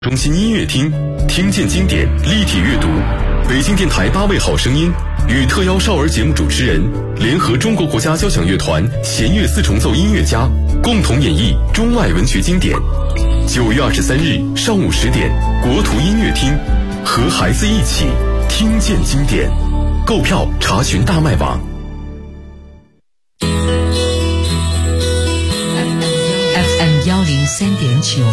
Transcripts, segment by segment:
中心音乐厅，听见经典，立体阅读。北京电台8位好声音与特邀少儿节目主持人联合中国国家交响乐团弦乐四重奏音乐家，共同演绎中外文学经典。9月23日上午10点，国图音乐厅，和孩子一起听见经典。购票查询大麦网。 FM 103.9，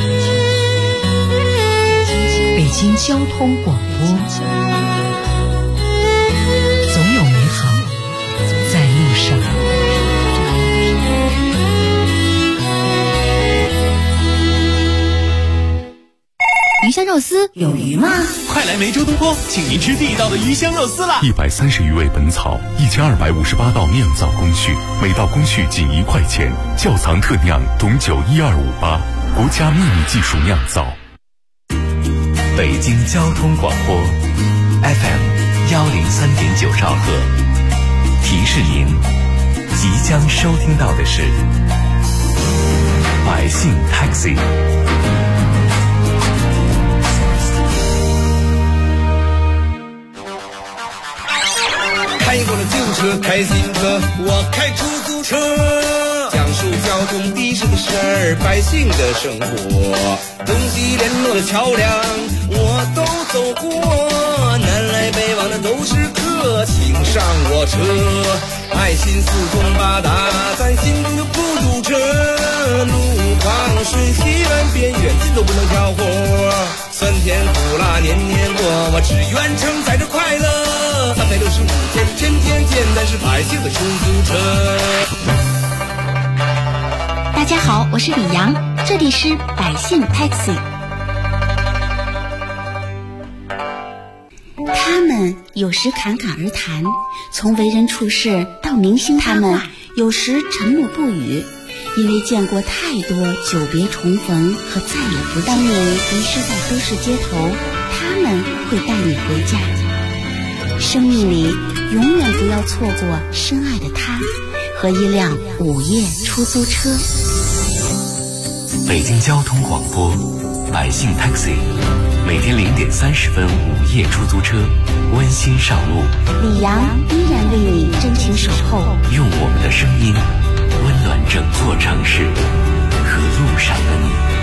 北京交通广播，总有美好在路上。 鱼香肉丝有鱼吗？ 快来梅州东坡，请您吃地道的鱼香肉丝啦 ！130余味本草，1258道酿造工序，每道工序仅1块钱。窖藏特酿董酒12588，国家秘密技术酿造。 北京交通广播 FM 103.9兆赫，提示您即将收听到的是百姓 Taxi。 开过了旧车，开新车，我开出租车，讲述交通的士的事儿，百姓的生活，东西联络的桥梁我都走过，南来北往的都是客，请上我车，爱心四通八达，咱心中就不堵车，路旁水西湾边远近都不能挑活，酸甜苦辣年年过，我只愿承载着快乐，365天天天见，咱是百姓的出租车。 大家好，我是李阳，这里是百姓 Taxi。 他们有时侃侃而谈，从为人处事到明星他们有时沉默不语，因为见过太多久别重逢和再也不见。当你迷失在都市街头，他们会带你回家。生命里永远不要错过深爱的他和一辆午夜出租车。 北京交通广播百姓 Taxi， 每天0点30分午夜出租车，温馨上路。 李阳依然为你真情守候， 用我们的声音温暖整座城市和路上的你。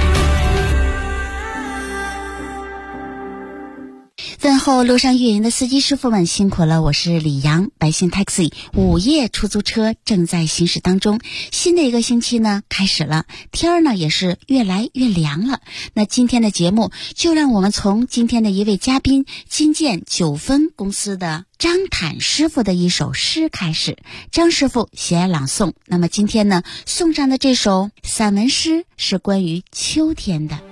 问候路上运营的司机师傅们辛苦了，我是李阳，百姓 Taxi 午夜出租车正在行驶当中。新的一个星期呢开始了，天儿呢也是越来越凉了。那今天的节目就让我们从今天的一位嘉宾金建9分公司的张坦师傅的一首诗开始。张师傅喜爱朗诵，那么今天呢送上的这首散文诗是关于秋天的。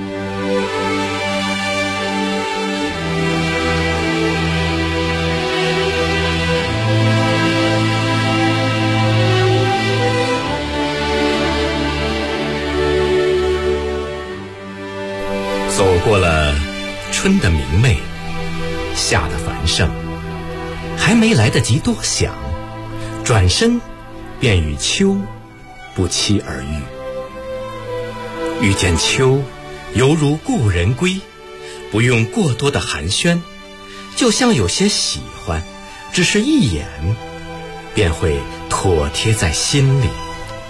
走过了春的明媚，夏的繁盛，还没来得及多想，转身便与秋不期而遇。遇见秋，犹如故人归，不用过多的寒暄，就像有些喜欢，只是一眼便会妥帖在心里。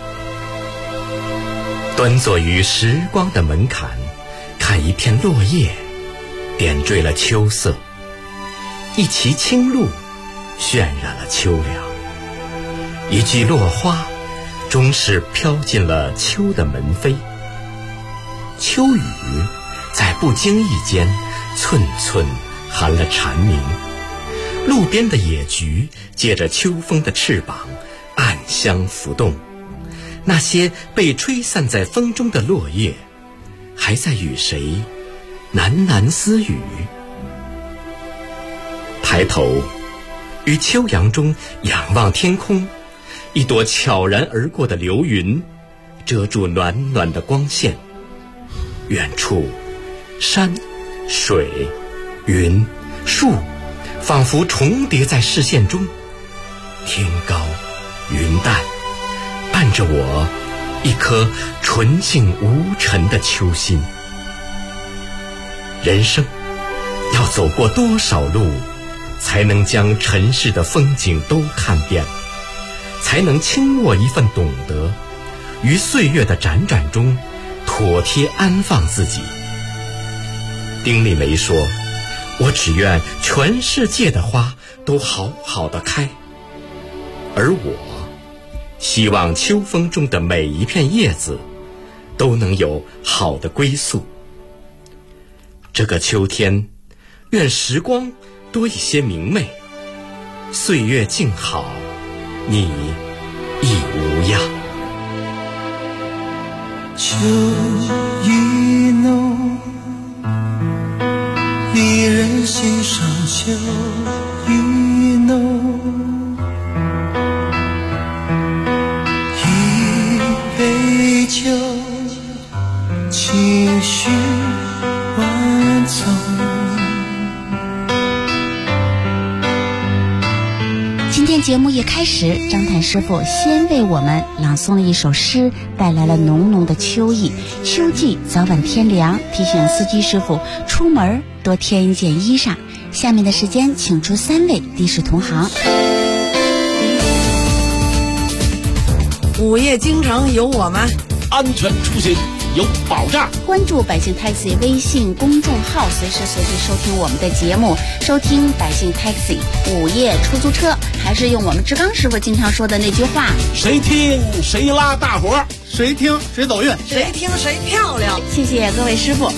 端坐于时光的门槛，看一片落叶点缀了秋色，一畦青露渲染了秋凉，一句落花终是飘进了秋的门扉。秋雨在不经意间寸寸含了蝉鸣，路边的野菊借着秋风的翅膀暗香浮动，那些被吹散在风中的落叶还在与谁喃喃私语。抬头于秋阳中仰望天空，一朵悄然而过的流云遮住暖暖的光线，远处山水云树仿佛重叠在视线中，天高云淡，伴着我一颗纯净无尘的秋心。 人生要走过多少路，才能将尘世的风景都看遍，才能轻握一份懂得，于岁月的辗转中妥帖安放自己。丁丽梅说，我只愿全世界的花都好好的开，而我希望秋风中的每一片叶子都能有好的归宿。这个秋天，愿时光多一些明媚，岁月静好，你亦无恙。 秋意浓，一人欣赏秋意浓，一杯酒，情绪万种。 今天节目一开始，张坦师傅先为我们朗诵了一首诗，带来了浓浓的秋意。秋季早晚天凉，提醒司机师傅出门多添一件衣裳。下面的时间，请出3位的士同行。 午夜京城有我们， 安全出行有保障。 关注百姓 Taxi 微信公众号，随时随地收听我们的节目，收听百姓 Taxi 午夜出租车。还是用我们志刚师傅经常说的那句话： 谁听谁拉大伙， 谁听谁走运， 谁听谁漂亮。 谢谢各位师傅。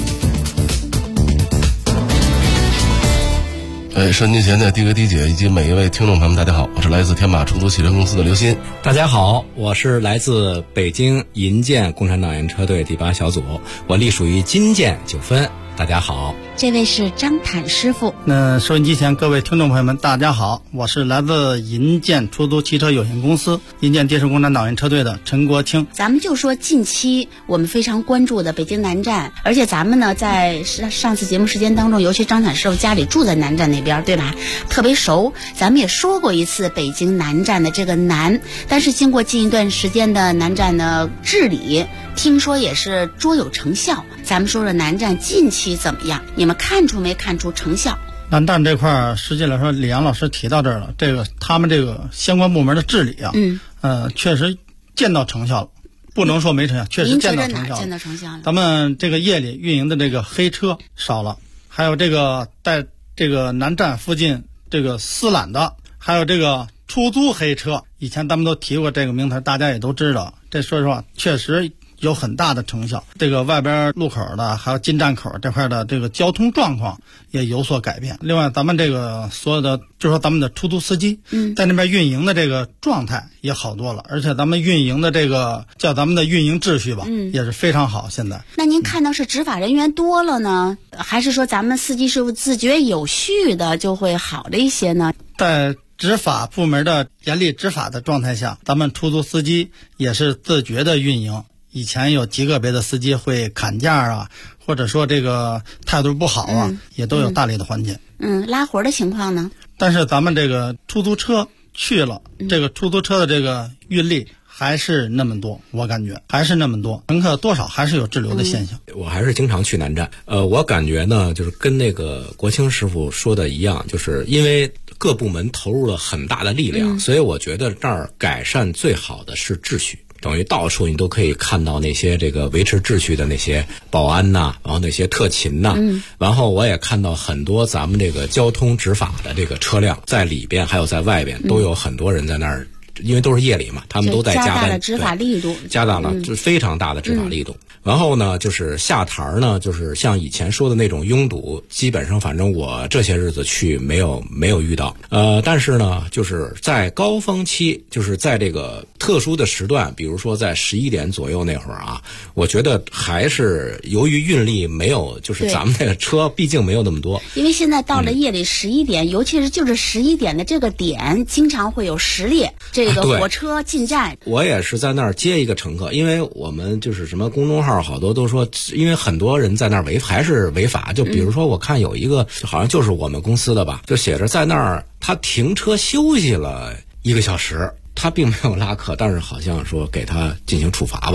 收音机前的的哥、的姐以及每一位听众朋友们，大家好，我是来自天马出租汽车公司的刘鑫。 大家好，我是来自北京银建共产党员车队第8小组，我隶属于金建9分。大家好， 这位是张坦师傅。 那收音机前各位听众朋友们，大家好，我是来自银建出租汽车有限公司银建电视共产党员车队的陈国清。 咱们就说近期我们非常关注的北京南站，而且咱们呢在上次节目时间当中，尤其张坦师傅家里住在南站那边，对吧？特别熟。咱们也说过一次北京南站的这个南，但是经过近一段时间的南站的治理，听说也是卓有成效。咱们说说南站近期怎么样？你们看出没看出成效？ 南站这块实际来说，李阳老师提到这儿了，他们这个相关部门的治理啊，确实见到成效了，不能说没成效，确实见到成效了。 见到成效了。 咱们这个夜里运营的这个黑车少了，还有这个在这个南站附近这个私揽的，还有这个出租黑车，以前咱们都提过这个名词，大家也都知道。这说实话，确实有很大的成效。这个外边路口的还有进站口这块的这个交通状况也有所改变。另外咱们这个所有的就说咱们的出租司机在那边运营的这个状态也好多了，而且咱们运营的这个叫咱们的运营秩序吧，也是非常好。现在那您看到是执法人员多了呢，还是说咱们司机师傅自觉有序的就会好了一些呢？ 在执法部门的严厉执法的状态下，咱们出租司机也是自觉的运营。以前有极个别的司机会砍价啊，或者说这个态度不好啊，也都有大力的缓解。 拉活的情况呢？ 但是咱们这个出租车去了，这个出租车的这个运力还是那么多，我感觉还是那么多，乘客多少还是有滞留的现象。 我还是经常去南站，我感觉呢，就是跟那个国清师傅说的一样，就是因为各部门投入了很大的力量，所以我觉得这儿改善最好的是秩序。等于到处你都可以看到那些这个维持秩序的那些保安呐，然后那些特勤呐，然后我也看到很多咱们这个交通执法的这个车辆在里边还有在外边都有很多人在那儿，因为都是夜里嘛，他们都在加大了执法力度， 加大了就是非常大的执法力度。然后呢，就是下台呢，就是像以前说的那种拥堵，基本上反正我这些日子去没有遇到。但是呢，就是在高峰期，就是在这个特殊的时段，比如说在11点左右那会儿啊，我觉得还是由于运力没有，就是咱们那个车毕竟没有那么多。 因为现在到了夜里11点，尤其是就是11点的这个点，经常会有10列这个火车进站。 我也是在那儿接一个乘客，因为我们就是什么公众号好多都说，因为很多人在那儿还是违法。就比如说我看有一个好像就是我们公司的吧，就写着在那儿他停车休息了1个小时，他并没有拉客，但是好像说给他进行处罚吧。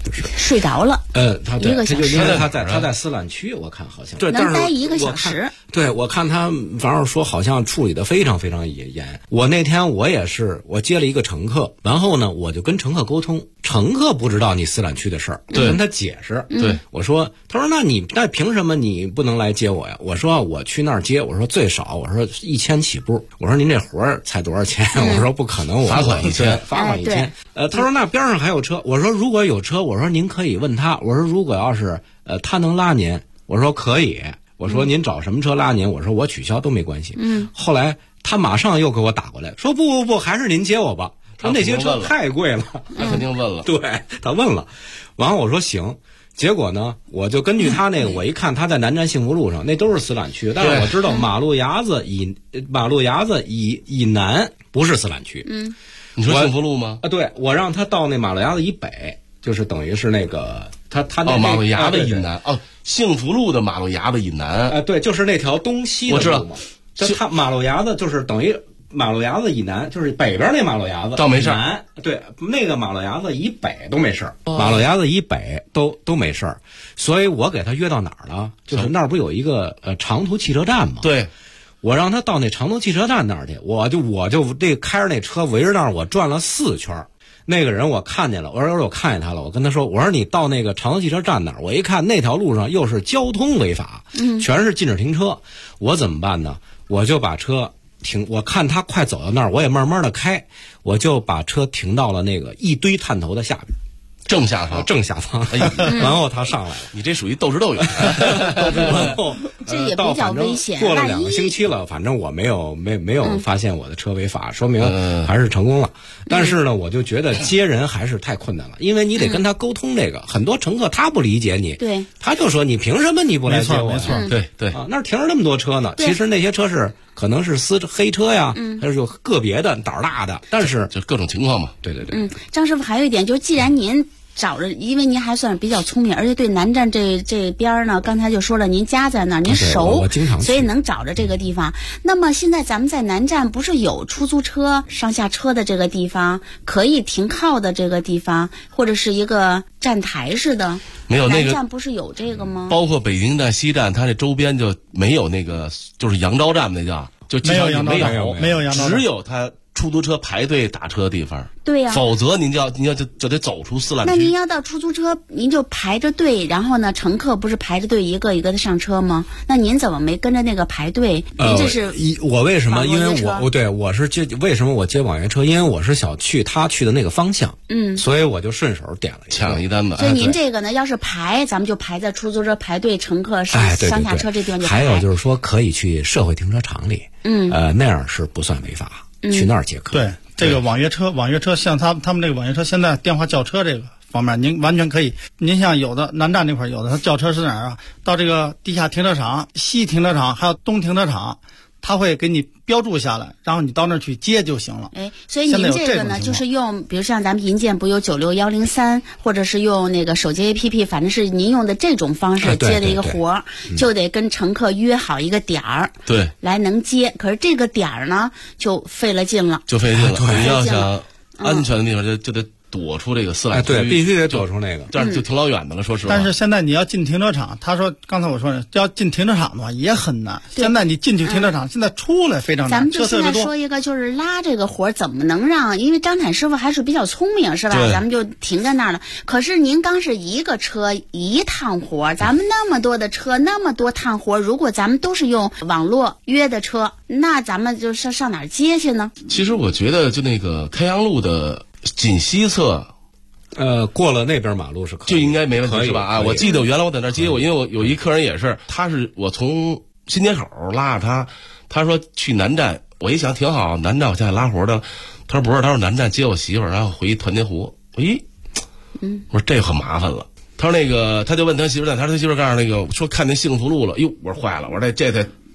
就是睡着了。 他 1个小时， 因为他在思览区，我看好像能待1个小时。 对，我看他反正说好像处理的非常非常严。我那天我也是，我接了一个乘客，然后呢，我就跟乘客沟通，乘客不知道你思览区的事儿，我跟他解释。 对， 我说，他说那凭什么你不能来接我呀？我说我去那儿接，我说最少我说1000起步，我说您这活儿才多少钱？我说不可能，我罚款1000， 罚款1000。他说那边上还有车，我说如果有车，我说您可以问他，我说如果要是他能拉您，我说可以。我说您找什么车拉您？我说我取消都没关系。后来他马上又给我打过来，说不，还是您接我吧。说那些车太贵了。 他肯定问了。 对，他问了。完了我说行。结果呢，我就根据他那个，我一看他在南站幸福路上，那都是思览区，但是我知道马路牙子以南不是思览区。 你说幸福路吗？ 对，我让他到那马路牙子以北，就是等于是那个他那马路牙子以南幸福路的马路牙子以南对，就是那条东西的路嘛。 我知道， 他马路牙子就是等于马路牙子以南，就是北边那马路牙子倒没事儿。对，那个马路牙子以北都没事儿，马路牙子以北都没事儿。所以我给他约到哪儿了？就是那儿不有一个长途汽车站吗？ 对。 我让他到那长途汽车站那儿去，我就这开着那车围着那儿我转了4圈。那个人我看见了，我看见他了，我跟他说，我说你到那个长途汽车站那儿，我一看那条路上又是交通违法，全是禁止停车，我怎么办呢？我就把车停，我看他快走到那儿，我也慢慢的开，我就把车停到了那个一堆探头的下边。 正下方， 然后他上来了。 你这属于斗智斗勇。 然后这也比较危险。 过了2个星期了，反正我没有发现我的车违法，说明还是成功了。但是呢，我就觉得接人还是太困难了，因为你得跟他沟通这个。很多乘客他不理解你， 对， 他就说你凭什么你不来接我？ 没错， 对那儿停着那么多车呢。其实那些车是可能是黑车呀，还是有个别的胆儿大的，但是就各种情况嘛。 对。 张师傅还有一点，就是既然您找着，因为您还算是比较聪明，而且对南站这边呢，刚才就说了，您家在那儿，您熟， 我经常去， 所以能找着这个地方。那么现在咱们在南站不是有出租车上下车的这个地方，可以停靠的这个地方，或者是一个站台似的？ 没有那个南站不是有这个吗？ 包括北京站、西站，它这周边就没有那个，就是扬州站那叫，就没有扬州站，没有扬州站， 只有它出租车排队打车的地方。 对呀， 否则您就得走出思览区。 那您要到出租车，您就排着队，然后呢，乘客不是排着队一个一个的上车吗？那您怎么没跟着那个排队？您这是我为什么？因为我是为什么我接网约车？因为我是想去他去的那个方向，所以我就顺手点了抢了一单子。 所以您这个呢，要是排，咱们就排在出租车排队，乘客上下车这地方就排。 还有就是说，可以去社会停车场里，那样是不算违法，去那儿接客。 对。这个网约车像他们这个网约车，现在电话叫车这个方面，您完全可以。您像有的南站那块有的，他叫车是哪儿啊？到这个地下停车场、西停车场还有东停车场，他会给你标注下来，然后你到那儿去接就行了。 所以您这个呢，就是用，比如像咱们银建不有96103，或者是用那个手机 APP， 反正是您用的这种方式接的一个活儿，就得跟乘客约好一个点儿， 对， 来能接。可是这个点儿呢，就费了劲了。 你要想安全的地方就得躲出这个思览区， 对，必须得躲出那个， 这样就挺老远的了。说实话， 但是现在你要进停车场，他说刚才我说要进停车场的话也很难。现在你进去停车场，现在出来非常难。 咱们就现在说一个，就是拉这个活怎么能让？因为张坦师傅还是比较聪明，是吧？咱们就停在那儿了。可是您刚是一个车一趟活，咱们那么多的车，那么多趟活，如果咱们都是用网络约的车，那咱们就上哪儿接去呢？ 其实我觉得，就那个开阳路的锦西侧， 过了那边马路是可以， 就应该没问题，是吧？我记得原来我在那儿接我，因为我有一客人也是，我从新街口拉着他说去南站，我一想挺好，南站我现在拉活的，他说不是，他说南站接我媳妇儿，然后回团结湖。我说这可麻烦了。他说那个，他就问他媳妇儿在，他说他媳妇儿告诉那个说看见幸福路了，哟，我说坏了，我说这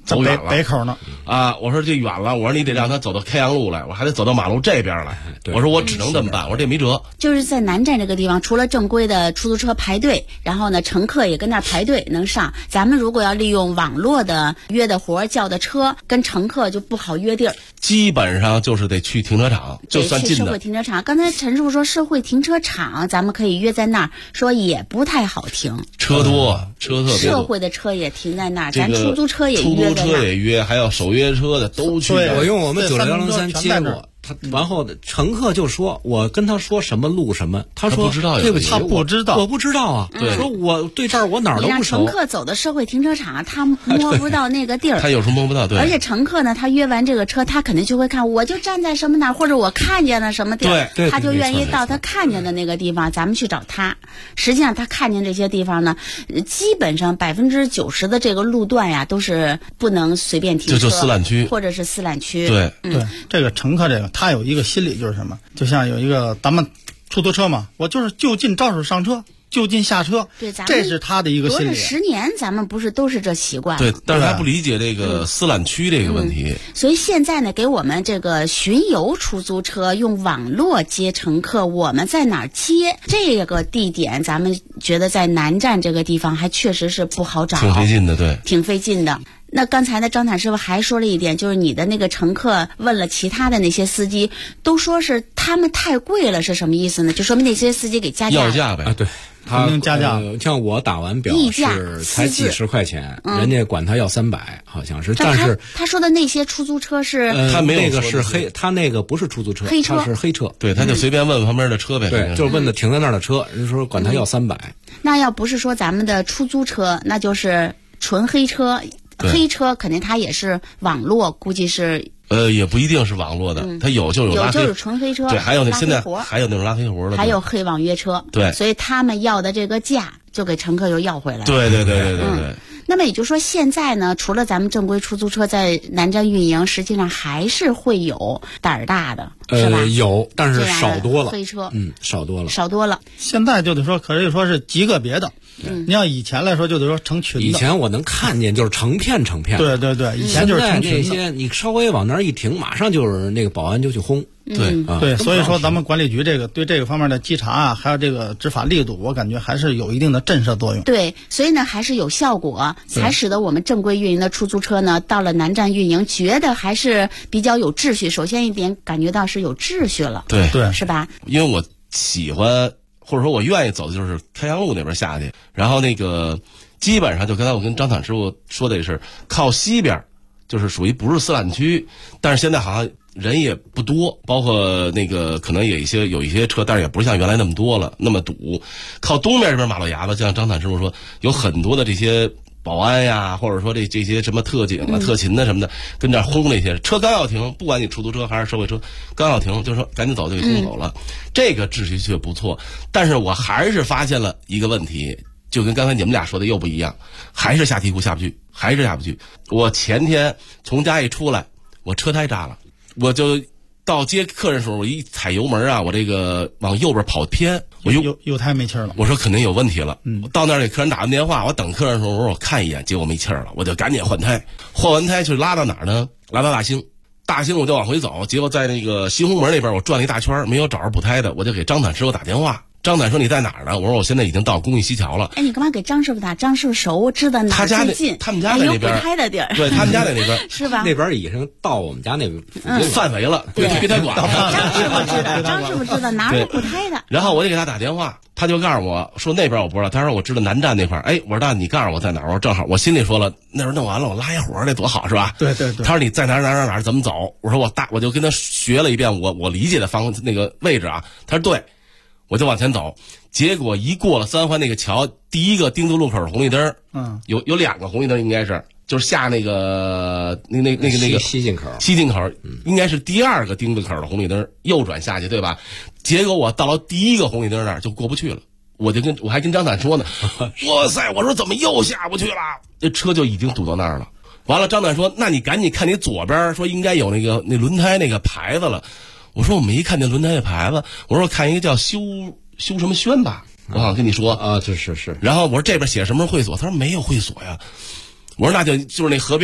走远了， 北口呢啊！我说这远了，我说你得让他走到开阳路来，我还得走到马路这边来。我说我只能这么办，我说这没辙。 就是在南站这个地方，除了正规的出租车排队，然后呢，乘客也跟那儿排队能上。咱们如果要利用网络的约的活叫的车，跟乘客就不好约地儿。 基本上就是得去停车场，就算近的。 去社会停车场。刚才陈师傅说社会停车场，咱们可以约在那儿，说也不太好停， 车多，车特别多。 社会的车也停在那儿，咱出租车也约在那儿。 出租车也约，还有手约车的都去。 我用我们96103接过。他然后乘客就说：“我跟他说什么路什么，他说对不起， 他不知道， 我不知道啊。说我对这儿我哪儿都不熟。” 你让乘客走到社会停车场，他摸不到那个地儿， 他有时候摸不到。对， 而且乘客呢，他约完这个车，他肯定就会看，我就站在什么哪儿，或者我看见了什么地儿，他就愿意到他看见的那个地方，咱们去找他。实际上，他看见这些地方呢，基本上90%的这个路段呀，都是不能随便停车， 就私揽区或者是私揽区。 对， 对，这个乘客他有一个心理就是什么？就像有一个咱们出租车嘛，我就是就近招手上车，就近下车， 对， 这是他的一个心理。 隔着10年，咱们不是都是这习惯？ 对，但是他不理解这个私揽区这个问题。 所以现在呢，给我们这个巡游出租车用网络接乘客，我们在哪儿接这个地点？咱们觉得在南站这个地方还确实是不好找， 挺费劲的，对， 挺费劲的。那刚才呢，张坦师傅还说了一点，就是你的那个乘客问了其他的那些司机，都说是他们太贵了，是什么意思呢？就说明那些司机给加价要价呗。 啊，对， 肯定加价。 像我打完表是才几十块钱，人家管他要300，好像是。但是他说的那些出租车是， 他没有那个是黑，他那个不是出租车， 黑车， 他是黑车。 对，他就随便问问旁边的车呗。 对，就是问的停在那儿的车，人说管他要300。 那要不是说咱们的出租车，那就是纯黑车。黑车肯定它也是网络，估计是也不一定是网络的，它有就是纯黑车， 对，还有那现在还有那种拉黑活的， 还有黑网约车， 对， 所以他们要的这个价就给乘客又要回来了。 对。 那么也就是说，现在呢，除了咱们正规出租车在南站运营，实际上还是会有胆儿大的，是吧？ 有，但是少多了。 黑车， 少多了。 现在就得说，可以说是极个别的。你要以前来说，就得说成群的。 以前我能看见就是成片。 对，以前就是成群的。 现在那些你稍微往那儿一停，马上就是那个保安就去轰。 对，所以说咱们管理局对这个方面的稽查啊，还有这个执法力度，我感觉还是有一定的震慑作用。 对，所以呢还是有效果，才使得我们正规运营的出租车呢，到了南站运营，觉得还是比较有秩序。首先一点，感觉到是有秩序了， 对， 是吧？ 因为我喜欢或者说我愿意走的就是开阳路那边下去，然后那个基本上就刚才我跟张坦师傅说的是靠西边，就是属于不是私揽区，但是现在好像人也不多，包括那个可能有一些车，但是也不是像原来那么多了，那么堵。靠东边这边马路牙子，像张坦师傅说，有很多的这些保安呀，或者说这些什么特警啊、特勤的什么的，跟这轰那些车刚要停，不管你出租车还是社会车，刚要停就说赶紧走就给轰走了，这个秩序却不错。但是我还是发现了一个问题，就跟刚才你们俩说的又不一样，还是下地库下不去。我前天从家一出来，我车胎扎了，我就到接客人的时候，我一踩油门啊，我这个往右边跑偏，我右胎没气儿了。 我说肯定有问题了。到那儿给客人打完电话，我等客人的时候，我说我看一眼，结果没气儿了，我就赶紧换胎。换完胎就拉到哪儿呢？拉到大兴我就往回走，结果在那个西红门那边我转了一大圈，没有找着补胎的，我就给张坦师傅打电话。张坦说你在哪儿呢？我说我现在已经到公益西桥了。 哎，你干嘛给张师傅打？张师傅熟，知道哪儿最近， 他们家在那边， 有补胎的地儿。 对，他们家在那边， 是吧？ 那边已经到我们家那范围了，归他管了。 张师傅知道哪儿有补胎的。 然后我就给他打电话，他就告诉我说那边我不知道，他说我知道南站那块儿。哎，我说那你告诉我在哪儿？我说正好，我心里说了，那时候弄完了我拉一活这多好是吧？ 对。 他说你在哪儿怎么走？我说我就跟他学了一遍我理解的那个位置啊。他说对，我就往前走。结果一过了三环那个桥，第一个丁字路口的红绿灯，有2个红绿灯，应该是就是下那个西进口， 应该是第2个丁字口的红绿灯，右转下去，对吧？结果我到了第1个红绿灯那儿就过不去了，我还跟张坦说呢，哇塞，我说怎么又下不去了？这车就已经堵到那儿了。完了，张坦说，那你赶紧看你左边，说应该有那轮胎那个牌子了。我说我没看见轮胎的牌子，我说我看一个叫修什么轩吧，我好像跟你说啊，是。 然后我说这边写什么会所，他说没有会所呀。我说那就是那河边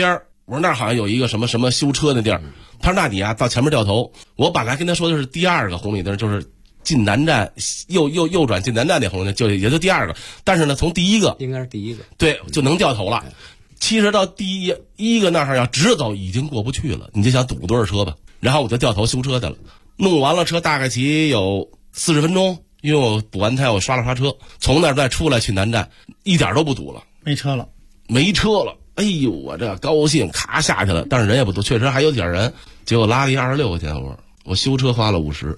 我说那儿好像有一个什么什么修车的地儿。他说那你啊到前面掉头。我本来跟他说的是第2个红绿灯，就是进南站右转进南站那红绿灯，也就第2个。但是呢，从第1个应该是第1个， 对，就能掉头了。其实到第一个那儿要直着走已经过不去了，你就想堵多少车吧。然后我就掉头修车去了，弄完了车大概骑有40分钟，因为我补完胎我刷了刷车，从那儿再出来去南站，一点都不堵了， 没车了。 哎呦，我这高兴，咔下去了，但是人也不多，确实还有点人。结果拉了26块钱，我修车花了50。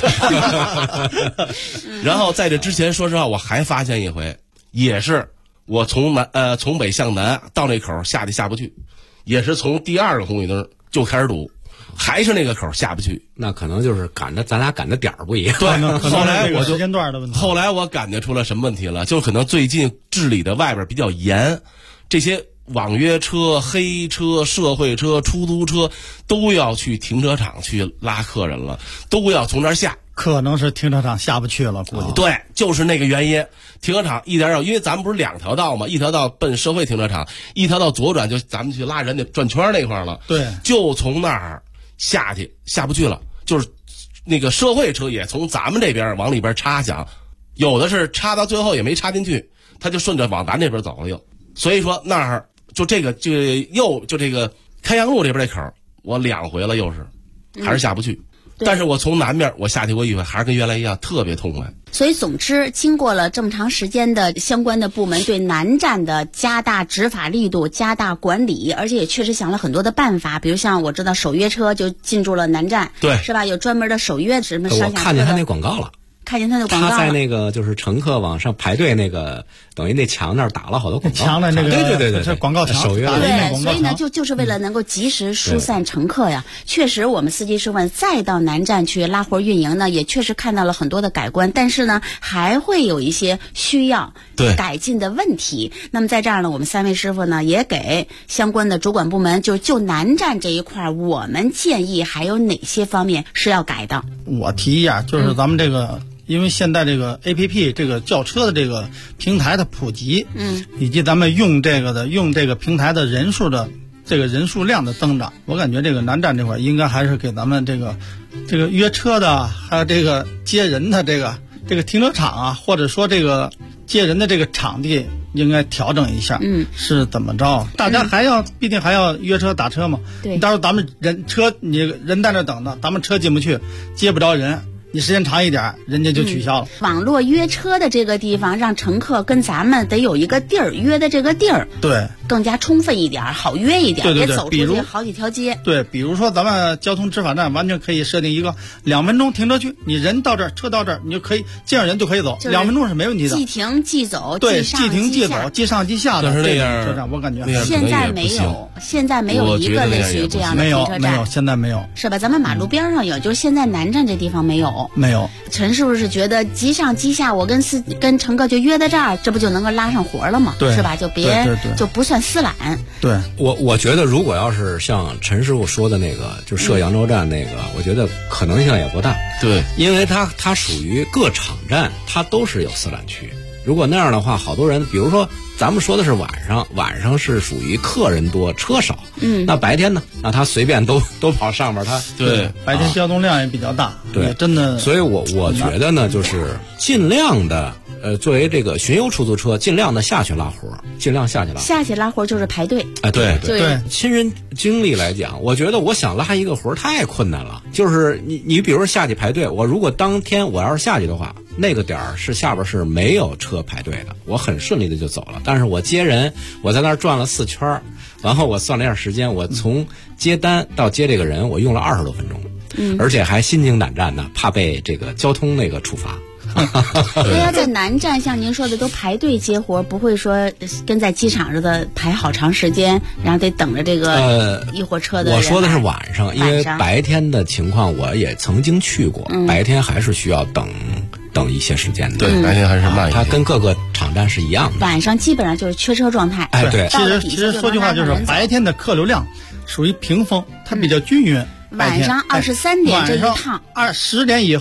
然后在这之前，说实话，我还发现一回，也是我从北向南到那口下不去，也是从第2个红绿灯就开始堵，还是那个口下不去。 那可能就是咱俩赶的点儿不一样。 对，后来我就时间段的问题。 后来我感觉出了什么问题了，就可能最近治理的外边比较严，这些网约车、黑车、社会车、出租车都要去停车场去拉客人了，都要从那儿下。 可能是停车场下不去了，估计。 对，就是那个原因。停车场一点点，因为咱们不是2条道吗？一条道奔社会停车场，一条道左转就咱们去拉人家转圈那块儿了。 对， 就从那儿下去，下不去了。就是那个社会车也从咱们这边往里边插想，有的是插到最后也没插进去，他就顺着往咱这边走了又。所以说那儿就这个就这个开阳路这边这口，我2回了，又是还是下不去。但是我从南面我下去过1回，还是跟原来一样特别痛快。 所以总之经过了这么长时间的相关的部门对南站的加大执法力度、加大管理，而且也确实想了很多的办法，比如像我知道守约车就进驻了南站， 对， 是吧？有专门的守约什么上下车的。 我看见他那广告了。 看见他的广告了， 他在那个就是乘客往上排队那个，等于那墙那儿打了好多广告。 墙的那个对， 这广告墙， 首页对，所以呢，就是为了能够及时疏散乘客呀。确实，我们司机师傅再到南站去拉活运营呢，也确实看到了很多的改观，但是呢，还会有一些需要改进的问题。那么在这儿呢，我们3位师傅呢，也给相关的主管部门，就南站这一块，我们建议还有哪些方面是要改的？ 我提一下，就是咱们这个。因为现在这个 APP 这个叫车的这个平台的普及，以及咱们用这个平台的人数的这个人数量的增长，我感觉这个南站这块应该还是给咱们这个约车的，还有这个接人的这个停车场啊，或者说这个接人的这个场地应该调整一下。是怎么着？大家必定还要约车打车嘛？ 对， 到时候咱们你人在那等着，咱们车进不去，接不着人。你时间长一点，人家就取消了。 网络约车的这个地方，让乘客跟咱们得有一个地儿约的这个地儿， 对， 更加充分一点，好约一点， 对， 别走出去好几条街。 对，比如说咱们交通执法站完全可以设定一个2分钟停车区，你人到这儿，车到这儿，你就可以见着人就可以走，2分钟是没问题的。 即停即走， 对，即停即走，即上即下的。 但是那样， 我感觉现在没有一个类似于这样的停车站， 没有，现在没有， 是吧？咱们马路边上有，就是现在南站这地方没有。陈师傅是觉得即上即下，我跟乘客就约在这儿，这不就能够拉上活了吗？ 对， 是吧？就就不算私揽。 对， 我觉得如果要是像陈师傅说的那个，就设扬州站那个，我觉得可能性也不大。 对， 因为它属于各场站，它都是有私揽区。如果那样的话，好多人，比如说咱们说的是晚上是属于客人多车少，那白天呢，那他随便都跑上面，他对白天交通量也比较大， 对， 真的。 所以我觉得呢，就是尽量的作为这个巡游出租车，尽量的下去拉活，尽量下去拉活。 下去拉活就是排队。 对，亲身经历来讲，我觉得我想拉一个活太困难了。就是你比如说下去排队，我如果当天我要是下去的话，那个点儿是下边是没有车排队的，我很顺利的就走了。但是我接人，我在那儿转了4圈，然后我算了一下时间，我从接单到接这个人，我用了20多分钟，而且还心惊胆战的，怕被这个交通那个处罚。 所以要在南站，像您说的，都排队接活，不会说跟在机场似的排好长时间，然后得等着这个一货车的人。 我说的是晚上，因为白天的情况我也曾经去过，白天还是需要等一些时间的。 对，白天还是慢一些。 它跟各个场站是一样的。 晚上基本上就是缺车状态。 对， 其实说句话就是白天的客流量属于平峰，它比较均匀。 晚上23点这一趟 ，10点以后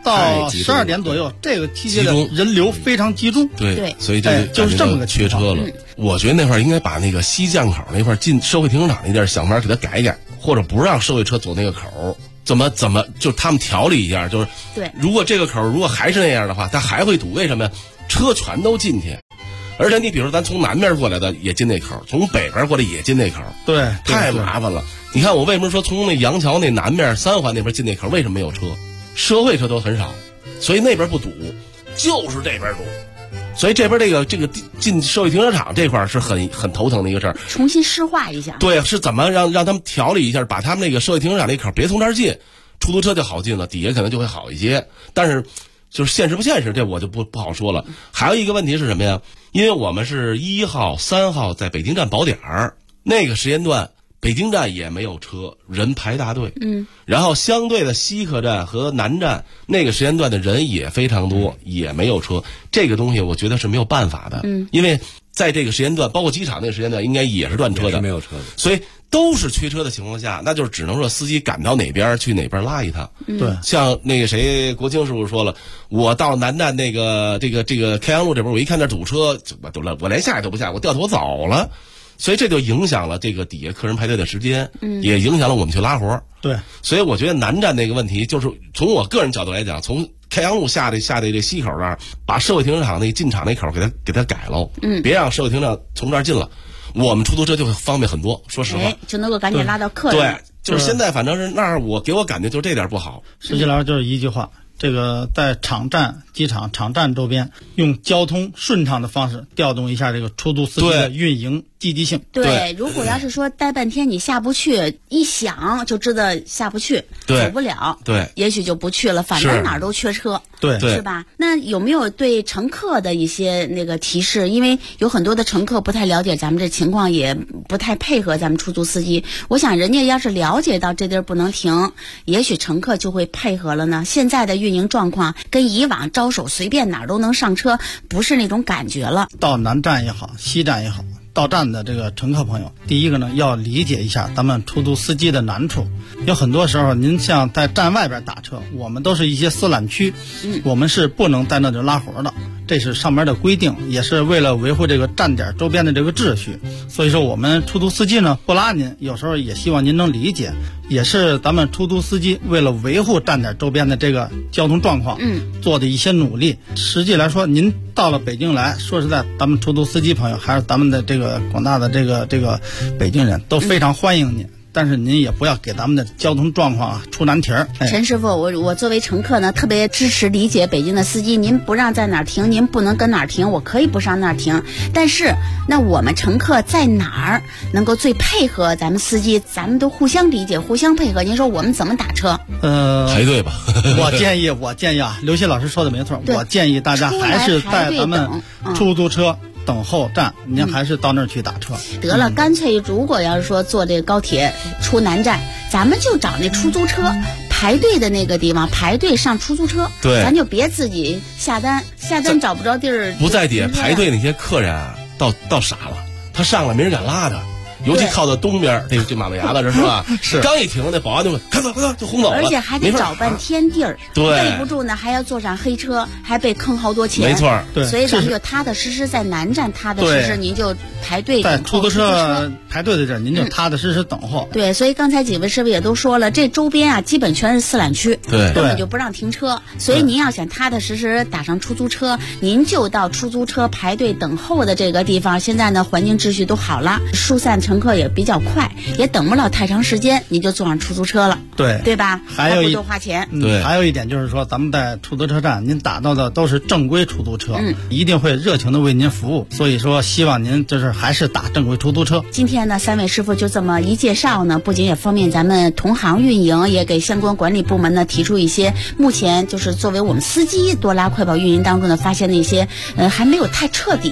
到12点左右，这个期间的人流非常集中。 对，所以就是这么个缺车了。我觉得那块应该把那个西降口那块进社会停车场那地儿想法给它改一改，或者不让社会车走那个口。怎么就他们调理一下，就是对， 如果这个口如果还是那样的话，它还会堵。为什么呀？车全都进去，而且你比如说咱从南边过来的也进那口，从北边过来也进那口， 对， 太麻烦了。你看我为什么说从那杨桥那南边三环那边进那口，为什么没有车？社会车都很少，所以那边不堵，就是这边堵。所以这边这个进社会停车场这块是很头疼的一个事儿， 重新施化一下。 对，是怎么让他们调理一下，把他们那个社会停车场那口别从这儿进，出租车就好进了，底下可能就会好一些。但是就是现实不现实，这我就不好说了。还有一个问题是什么呀？因为我们是1号、3号在北京站保点儿，那个时间段北京站也没有车，人排大队。然后相对的西客站和南站那个时间段的人也非常多，也没有车。这个东西我觉得是没有办法的，因为在这个时间段，包括机场那个时间段，应该也是断车的， 没有车的。 所以都是缺车的情况下，那就是只能说司机赶到哪边去哪边拉一趟。 对， 像那个谁国清师傅说了，我到南站这个开阳路这边，我一看那堵车，我连下也都不下，我掉头走了。所以这就影响了这个底下客人排队的时间，也影响了我们去拉活。 对， 所以我觉得南站那个问题，就是从我个人角度来讲，从开阳路下的这西口那儿，把社会停车场那进场那口给它改了，别让社会停车场从这儿进了，我们出租车就会方便很多。说实话， 就能够赶紧拉到客人。 对，就是现在反正是那儿，给我感觉就这点不好。 实际上就是一句话。这个在场站、机场、场站周边，用交通顺畅的方式调动一下这个出租司机的运营积极性。 对，如果要是说待半天你下不去，一想就知道下不去，走不了， 对， 也许就不去了。反正哪儿都缺车， 对， 是吧？那有没有对乘客的一些那个提示？因为有很多的乘客不太了解咱们这情况，也不太配合咱们出租司机。我想人家要是了解到这地儿不能停，也许乘客就会配合了呢。现在的运营状况跟以往招手随便哪儿都能上车，不是那种感觉了。 到南站也好，西站也好，到站的这个乘客朋友，第一个呢，要理解一下咱们出租司机的难处。有很多时候，您像在站外边打车，我们都是一些私揽区，我们是不能在那里拉活的，这是上面的规定，也是为了维护这个站点周边的这个秩序。所以说，我们出租司机呢不拉您，有时候也希望您能理解，也是咱们出租司机为了维护站点周边的这个交通状况，做的一些努力。实际来说，您到了北京来，说实在，咱们出租司机朋友还是咱们的这个广大的这个北京人都非常欢迎您。但是您也不要给咱们的交通状况出难题儿。 陈师傅，我作为乘客呢，特别支持理解北京的司机。您不让在哪儿停，您不能跟哪儿停，我可以不上那儿停。但是，那我们乘客在哪儿能够最配合咱们司机？咱们都互相理解、互相配合。您说我们怎么打车？ 排队吧。 嗯我建议啊，刘鑫老师说的没错。我建议大家还是在咱们出租车等候站，您还是到那儿去打车。 得了，干脆如果要是说坐这个高铁出南站，咱们就找那出租车排队的那个地方排队上出租车。 对， 咱就别自己下单找不着地儿。 不在底下排队那些客人啊，到傻了，他上来没人敢拉他。尤其靠到东边，这马路牙子这是吧？ 是。 刚一停，那保安就快就轰走了， 而且还得找半天地儿， 对， 备不住呢，还要坐上黑车，还被坑好多钱。 没错， 对。 所以咱们就踏踏实实在南站踏踏实实，您就排队在出租车排队的地儿，您就踏踏实实等候。 对，所以刚才几位师傅也都说了，这周边啊，基本全是私揽区， 对， 根本就不让停车。所以您要想踏踏实实打上出租车，您就到出租车排队等候的这个地方。现在呢，环境秩序都好了，疏散乘客也比较快，也等不了太长时间，你就坐上出租车了，对吧？ 还有不多花钱。 对，还有一点就是说，咱们在出租车站，您打到的都是正规出租车，一定会热情的为您服务。所以说，希望您就是还是打正规出租车。 今天呢，三位师傅就这么一介绍呢，不仅也方便咱们同行运营，也给相关管理部门呢提出一些目前就是作为我们司机多拉快跑运营当中呢发现的一些还没有太彻底